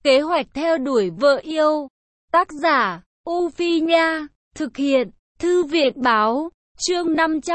Kế hoạch theo đuổi vợ yêu. Tác giả, U Phi Nha. Thực hiện, Thư viện Báo. Chương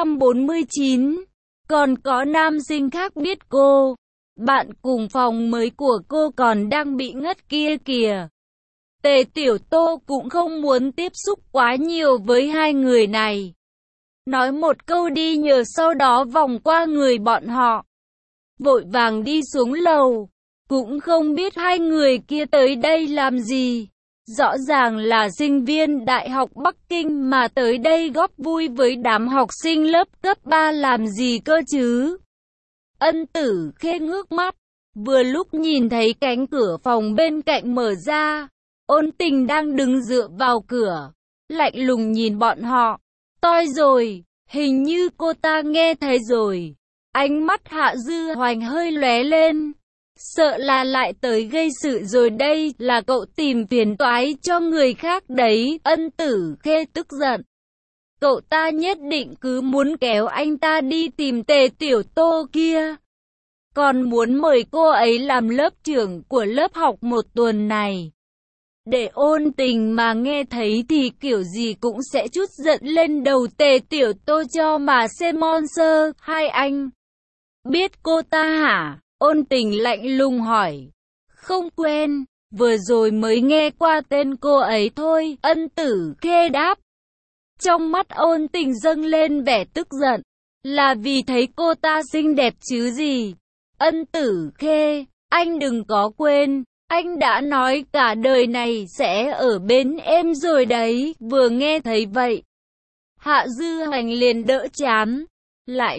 549. Còn có nam sinh khác biết cô. Bạn cùng phòng mới của cô còn đang bị ngất kia kìa. Tề Tiểu Tô cũng không muốn tiếp xúc quá nhiều với hai người này. Nói một câu đi nhờ sau đó vòng qua người bọn họ. Vội vàng đi xuống lầu. Cũng không biết hai người kia tới đây làm gì. Rõ ràng là sinh viên Đại học Bắc Kinh mà tới đây góp vui với đám học sinh lớp cấp 3 làm gì cơ chứ. Ân Tử Khê ngước mắt. Vừa lúc nhìn thấy cánh cửa phòng bên cạnh mở ra. Ôn Tình đang đứng dựa vào cửa. Lạnh lùng nhìn bọn họ. Toi rồi, hình như cô ta nghe thấy rồi. Ánh mắt Hạ Dư Hoành hơi lóe lên. Sợ là lại tới gây sự rồi đây, là cậu tìm phiền toái cho người khác đấy. Ân Tử Khê tức giận. Cậu ta nhất định cứ muốn kéo anh ta đi tìm Tề Tiểu Tô kia. Còn muốn mời cô ấy làm lớp trưởng của lớp học một tuần này. Để Ôn Tình mà nghe thấy thì kiểu gì cũng sẽ trút giận lên đầu Tề Tiểu Tô cho mà xem monster. Hai anh biết cô ta hả? Ôn Tình lạnh lùng hỏi. Không quen, vừa rồi mới nghe qua tên cô ấy thôi. Ân Tử Khê đáp. Trong mắt Ôn Tình dâng lên vẻ tức giận. Là vì thấy cô ta xinh đẹp chứ gì. Ân Tử Khê, anh đừng có quên. Anh đã nói cả đời này sẽ ở bên em rồi đấy. Vừa nghe thấy vậy, Hạ Dư Hoành liền đỡ chán. Lại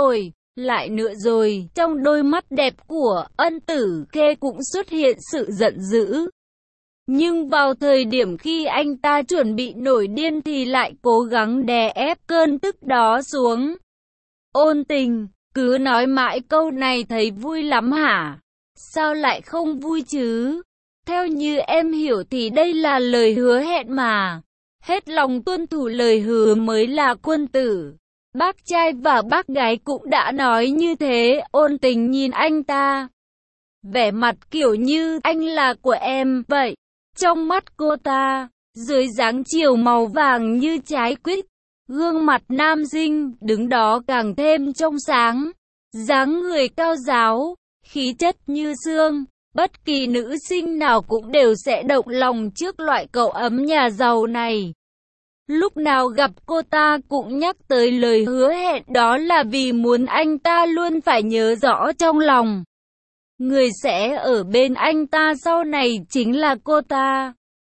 nữa rồi. Trong đôi mắt đẹp của Ân Tử Khê cũng xuất hiện sự giận dữ. Nhưng vào thời điểm khi anh ta chuẩn bị nổi điên thì lại cố gắng đè ép cơn tức đó xuống. Ôn Tình, cứ nói mãi câu này thấy vui lắm hả? Sao lại không vui chứ? Theo như em hiểu thì đây là lời hứa hẹn mà. Hết lòng tuân thủ lời hứa mới là quân tử. Bác trai và bác gái cũng đã nói như thế. Ôn Tình nhìn anh ta. Vẻ mặt kiểu như anh là của em vậy. Trong mắt cô ta, dưới dáng chiều màu vàng như trái quýt, gương mặt nam sinh đứng đó càng thêm trong sáng. Dáng người cao ráo, khí chất như xương. Bất kỳ nữ sinh nào cũng đều sẽ động lòng trước loại cậu ấm nhà giàu này. Lúc nào gặp cô ta cũng nhắc tới lời hứa hẹn đó là vì muốn anh ta luôn phải nhớ rõ trong lòng. Người sẽ ở bên anh ta sau này chính là cô ta.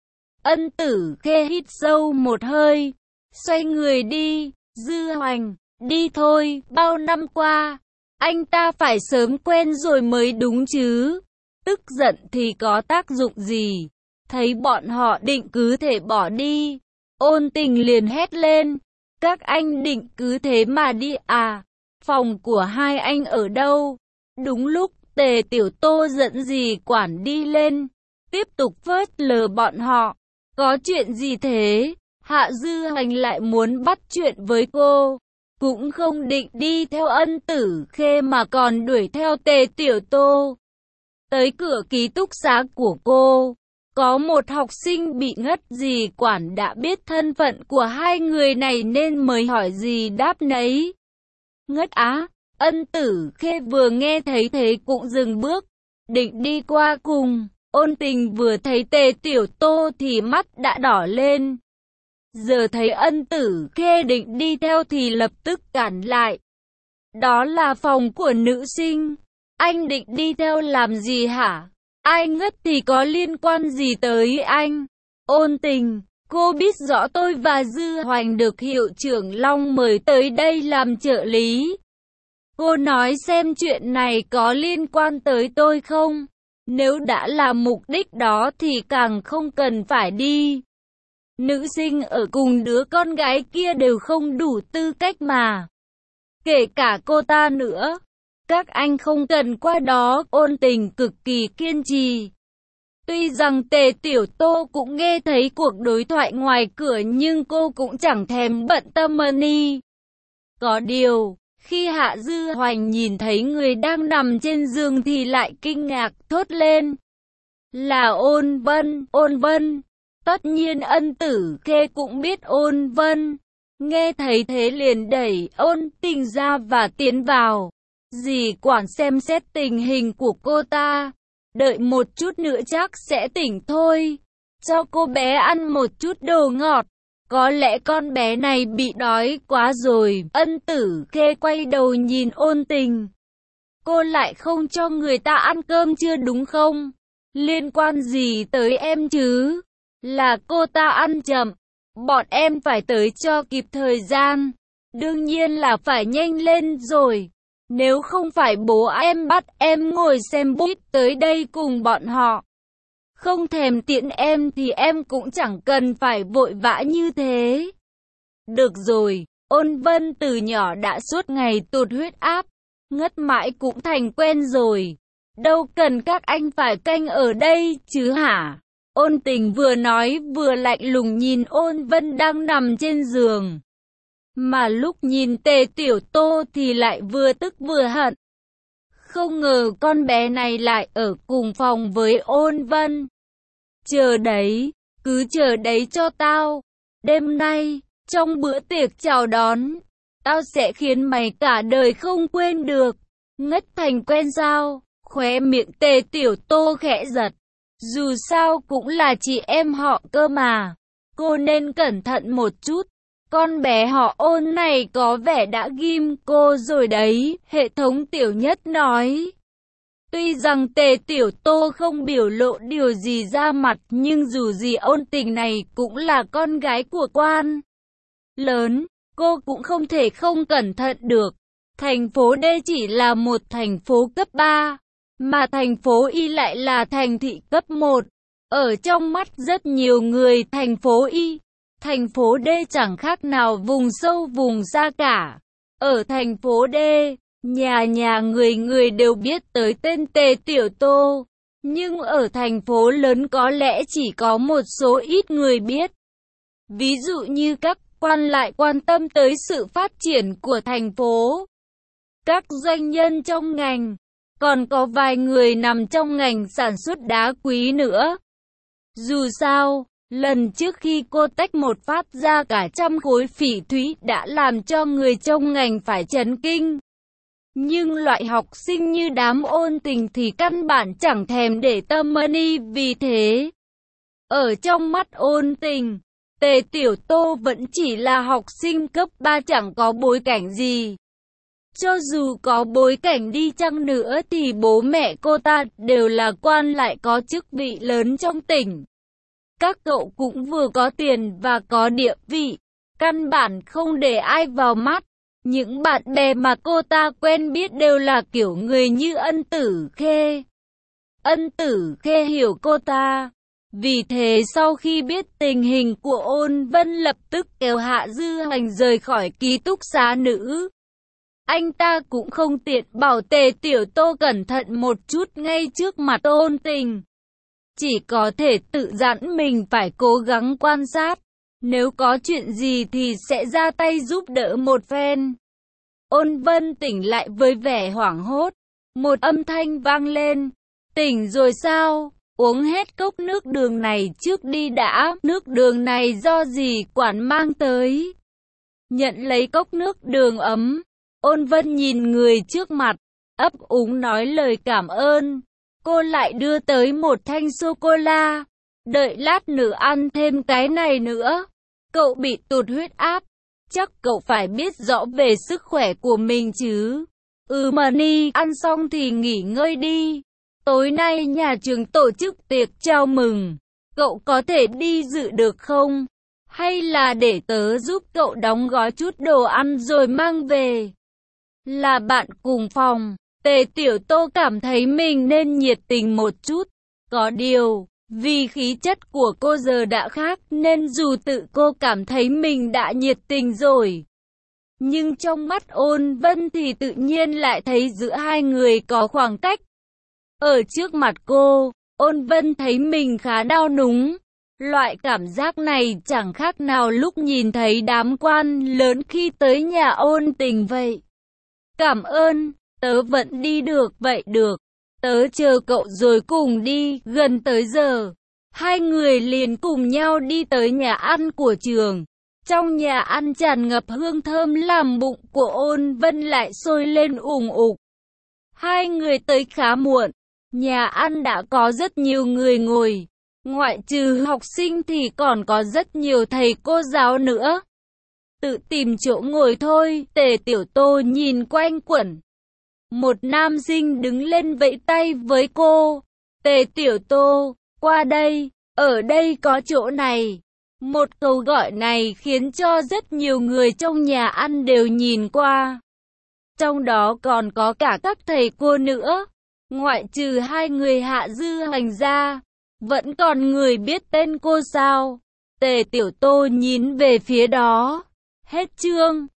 Ân Tử Khê hít sâu một hơi, xoay người đi. Dư Hoành, đi thôi, bao năm qua, anh ta phải sớm quen rồi mới đúng chứ. Tức giận thì có tác dụng gì? Thấy bọn họ định cứ thể bỏ đi. Ôn Tình liền hét lên. Các anh định cứ thế mà đi à? Phòng của hai anh ở đâu? Đúng lúc Tề Tiểu Tô giận gì quản đi lên. Tiếp tục phớt lờ bọn họ. Có chuyện gì thế? Hạ Dư Hoành lại muốn bắt chuyện với cô. Cũng không định đi theo Ân Tử Khê mà còn đuổi theo Tề Tiểu Tô. Tới cửa ký túc xá của cô. Có một học sinh bị ngất gì quản đã biết thân phận của hai người này nên mới hỏi gì đáp nấy. Ngất á? Ân Tử Khê vừa nghe thấy thế cũng dừng bước, định đi qua cùng. Ôn Tình vừa thấy Tề Tiểu Tô thì mắt đã đỏ lên. Giờ thấy Ân Tử Khê định đi theo thì lập tức cản lại. Đó là phòng của nữ sinh. Anh định đi theo làm gì hả? Ai ngất thì có liên quan gì tới anh? Ôn Tình, cô biết rõ tôi và Dư Hoành được hiệu trưởng Long mời tới đây làm trợ lý. Cô nói xem chuyện này có liên quan tới tôi không? Nếu đã là mục đích đó thì càng không cần phải đi. Nữ sinh ở cùng đứa con gái kia đều không đủ tư cách mà. Kể cả cô ta nữa. Các anh không cần qua đó. Ôn Tình cực kỳ kiên trì. Tuy rằng Tề Tiểu Tô cũng nghe thấy cuộc đối thoại ngoài cửa nhưng cô cũng chẳng thèm bận tâm ni. Có điều, khi Hạ Dư Hoành nhìn thấy người đang nằm trên giường thì lại kinh ngạc thốt lên. là Ôn Vân. Ôn Vân. Tất nhiên Ân Tử Khê cũng biết Ôn Vân. Nghe thấy thế liền đẩy Ôn Tình ra và tiến vào. Dì quản xem xét tình hình của cô ta. Đợi một chút nữa chắc sẽ tỉnh thôi. Cho cô bé ăn một chút đồ ngọt. Có lẽ con bé này bị đói quá rồi. Ân Tử Khê quay đầu nhìn Ôn Tình. Cô lại không cho người ta ăn cơm chưa đúng không? Liên quan gì tới em chứ? Là cô ta ăn chậm. Bọn em phải tới cho kịp thời gian. Đương nhiên là phải nhanh lên rồi. Nếu không phải bố em bắt em ngồi xem buýt tới đây cùng bọn họ. Không thèm tiễn em thì em cũng chẳng cần phải vội vã như thế. Được rồi, Ôn Vân từ nhỏ đã suốt ngày tụt huyết áp. Ngất mãi cũng thành quen rồi. Đâu cần các anh phải canh ở đây chứ hả? Ôn Tình vừa nói vừa lạnh lùng nhìn Ôn Vân đang nằm trên giường. Mà lúc nhìn Tề Tiểu Tô thì lại vừa tức vừa hận. Không ngờ con bé này lại ở cùng phòng với Ôn Vân. Chờ đấy, cứ chờ đấy cho tao. Đêm nay, trong bữa tiệc chào đón, tao sẽ khiến mày cả đời không quên được. Ngất thành quen sao? Khóe miệng Tề Tiểu Tô khẽ giật. Dù sao cũng là chị em họ cơ mà. Cô nên cẩn thận một chút. Con bé họ Ôn này có vẻ đã ghim cô rồi đấy, hệ thống Tiểu Nhất nói. Tuy rằng Tề Tiểu Tô không biểu lộ điều gì ra mặt, nhưng dù gì Ôn Tình này cũng là con gái của quan lớn, cô cũng không thể không cẩn thận được. Thành phố D chỉ là một thành phố cấp 3, mà thành phố Y lại là thành thị cấp 1. Ở trong mắt rất nhiều người thành phố Y, thành phố D chẳng khác nào vùng sâu vùng xa cả. Ở thành phố D, nhà nhà người người đều biết tới tên Tề Tiểu Tô. Nhưng ở thành phố lớn có lẽ chỉ có một số ít người biết. Ví dụ như các quan lại quan tâm tới sự phát triển của thành phố. Các doanh nhân trong ngành. Còn có vài người nằm trong ngành sản xuất đá quý nữa. Dù sao, lần trước khi cô tách một phát ra cả trăm khối phỉ thúy đã làm cho người trong ngành phải chấn kinh. Nhưng loại học sinh như đám Ôn Tình thì căn bản chẳng thèm để tâm money, vì thế. Ở trong mắt Ôn Tình, Tề Tiểu Tô vẫn chỉ là học sinh cấp 3 chẳng có bối cảnh gì. Cho dù có bối cảnh đi chăng nữa thì bố mẹ cô ta đều là quan lại có chức vị lớn trong tỉnh. Các cậu cũng vừa có tiền và có địa vị, căn bản không để ai vào mắt. Những bạn bè mà cô ta quen biết đều là kiểu người như Ân Tử Khê. Ân Tử Khê hiểu cô ta. Vì thế sau khi biết tình hình của Ôn Vân lập tức kéo Hạ Dư Hành rời khỏi ký túc xá nữ. Anh ta cũng không tiện bảo Tề Tiểu Tô cẩn thận một chút ngay trước mặt Ôn Tình. Chỉ có thể tự dặn mình phải cố gắng quan sát. Nếu có chuyện gì thì sẽ ra tay giúp đỡ một phen. Ôn Vân tỉnh lại với vẻ hoảng hốt. Một âm thanh vang lên. Tỉnh rồi sao? Uống hết cốc nước đường này trước đi đã. Nước đường này do dì quản mang tới. Nhận lấy cốc nước đường ấm. Ôn Vân nhìn người trước mặt, ấp úng nói lời cảm ơn. Cô lại đưa tới một thanh sô-cô-la. Đợi lát nữa ăn thêm cái này nữa. Cậu bị tụt huyết áp. Chắc cậu phải biết rõ về sức khỏe của mình chứ. Money, ăn xong thì nghỉ ngơi đi. Tối nay nhà trường tổ chức tiệc chào mừng. Cậu có thể đi dự được không? Hay là để tớ giúp cậu đóng gói chút đồ ăn rồi mang về? Là bạn cùng phòng, Tề Tiểu Tô cảm thấy mình nên nhiệt tình một chút. Có điều, vì khí chất của cô giờ đã khác nên dù tự cô cảm thấy mình đã nhiệt tình rồi. Nhưng trong mắt Ôn Vân thì tự nhiên lại thấy giữa hai người có khoảng cách. Ở trước mặt cô, Ôn Vân thấy mình khá đau núng. Loại cảm giác này chẳng khác nào lúc nhìn thấy đám quan lớn khi tới nhà Ôn Tình vậy. Cảm ơn, tớ vẫn đi được vậy được. Tớ chờ cậu rồi cùng đi. Gần tới giờ, hai người liền cùng nhau đi tới nhà ăn của trường. Trong nhà ăn tràn ngập hương thơm làm bụng của Ôn Vân lại sôi lên ủng ục. Hai người tới khá muộn, nhà ăn đã có rất nhiều người ngồi. Ngoại trừ học sinh thì còn có rất nhiều thầy cô giáo nữa. Tự tìm chỗ ngồi thôi. Tề Tiểu Tô nhìn quanh quẩn. Một nam sinh đứng lên vẫy tay với cô. Tề Tiểu Tô, qua đây, ở đây có chỗ này. Một câu gọi này khiến cho rất nhiều người trong nhà ăn đều nhìn qua. Trong đó còn có cả các thầy cô nữa. Ngoại trừ hai người Hạ Dư Hành ra, vẫn còn người biết tên cô sao? Tề Tiểu Tô nhìn về phía đó. Hết chương.